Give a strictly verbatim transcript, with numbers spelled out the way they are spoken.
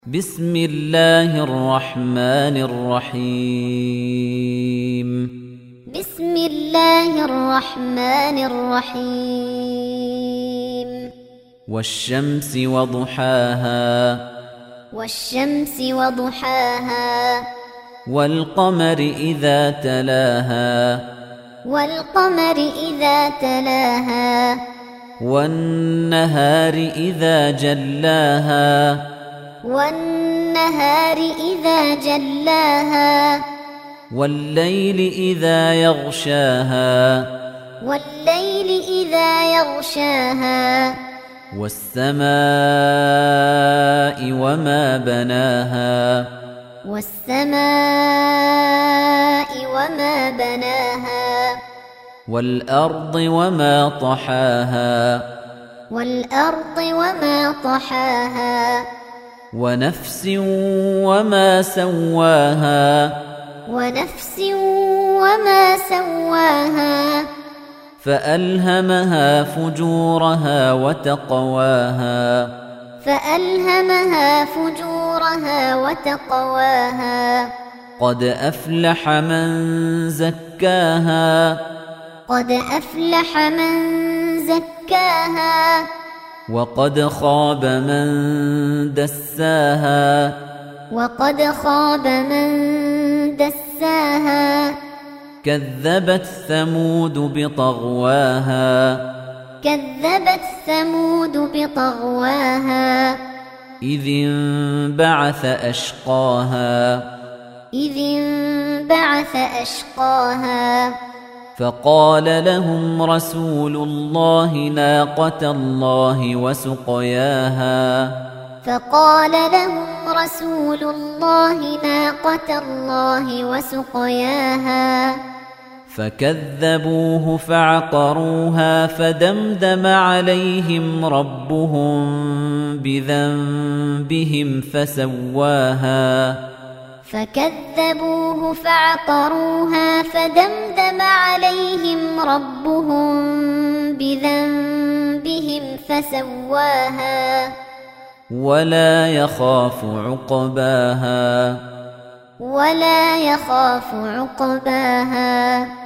بسم الله الرحمن الرحيم بسم الله الرحمن الرحيم والشمس وضحاها والشمس وضحاها والقمر إذا تلاها والقمر إذا تلاها والنهار إذا جلاها والنهار إذا جلاها والليل إذا يغشاها والليل إذا يغشاها والسماء وما بناها والسماء وما بناها والأرض وما طحاها والأرض وما طحاها ونفس وما سواها ونفس وما سواها فألهمها فجورها وتقواها فألهمها فجورها وتقواها قد أفلح من زكاها قد أفلح من زكاها وقد خاب من دساها وقد خاب من دساها كذبت ثمود بطغواها كذبت ثمود بطغواها إذ انبعث أشقاها إذ انبعث أشقاها فقال لهم رسول الله ناقة الله وسقياها فقال لهم رسول الله ناقة الله وسقياها فكذبوه فعقروها فدمدم عليهم ربهم بذنبهم فسواها فكذبوه فعقروها فدمدم عليهم ربهم بذنبهم فسواها ولا يخاف عقباها ولا يخاف عقباها